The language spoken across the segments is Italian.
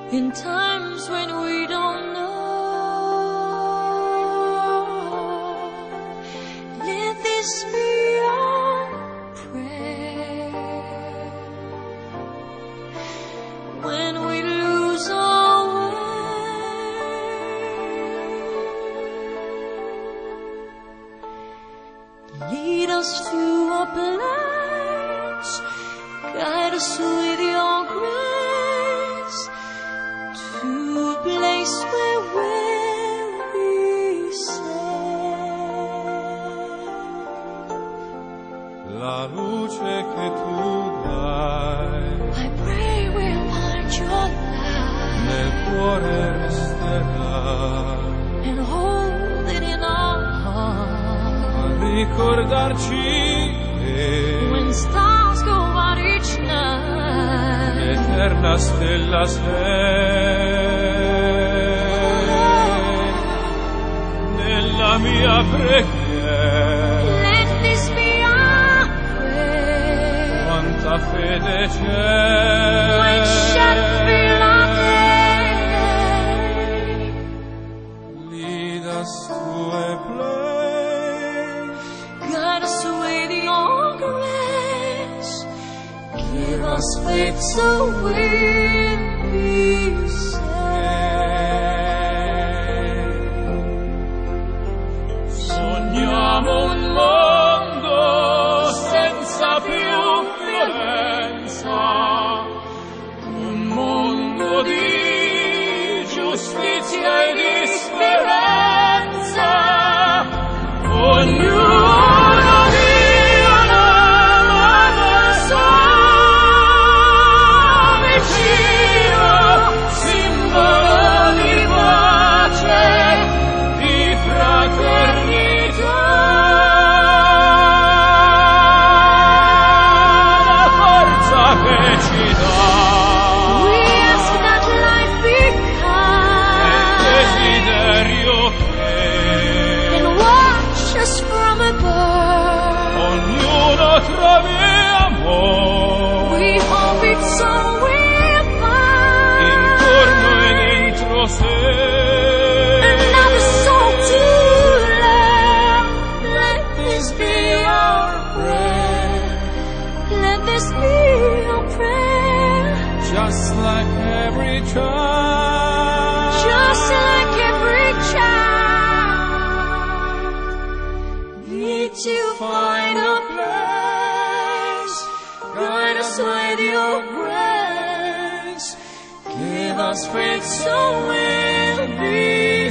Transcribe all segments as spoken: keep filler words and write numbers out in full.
in times when we don't know. Let this be our prayer when we lose our way. Lead us to a place, guide us with your grace, to a place where we'll be safe. La luce che tu dai I pray we'll find your light nel cuore resterà, and hold it in our heart. a ricordarci che When stars go out each night, l'eterna stella sei nella mia preghiera. let this be our prayer. Quanta fede When c'è, shadows fill our day, lead us to a place, guide us with your grace. Give us faith so we'll be safe. sogniamo un mondo senza più violenza, un mondo di giustizia e di speranza. Ognuno dia la mano al suo vicino, simbolo di pace, di fraternità. La forza che ci dà We ask that life be il kind desiderio che and watch us from above. ognuno trovi amore We hope it's so we'll find intorno e dentro sé. another soul to love. Let this be our prayer. Let this be our prayer. Just like every child, Just like every child, need to find a place. Guide us with your grace. Give us faith so we'll be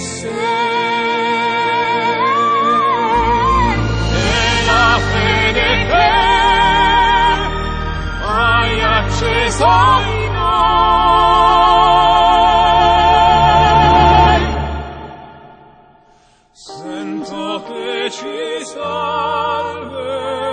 safe. e la fede che hai acceso in noi, sento che ci salverà.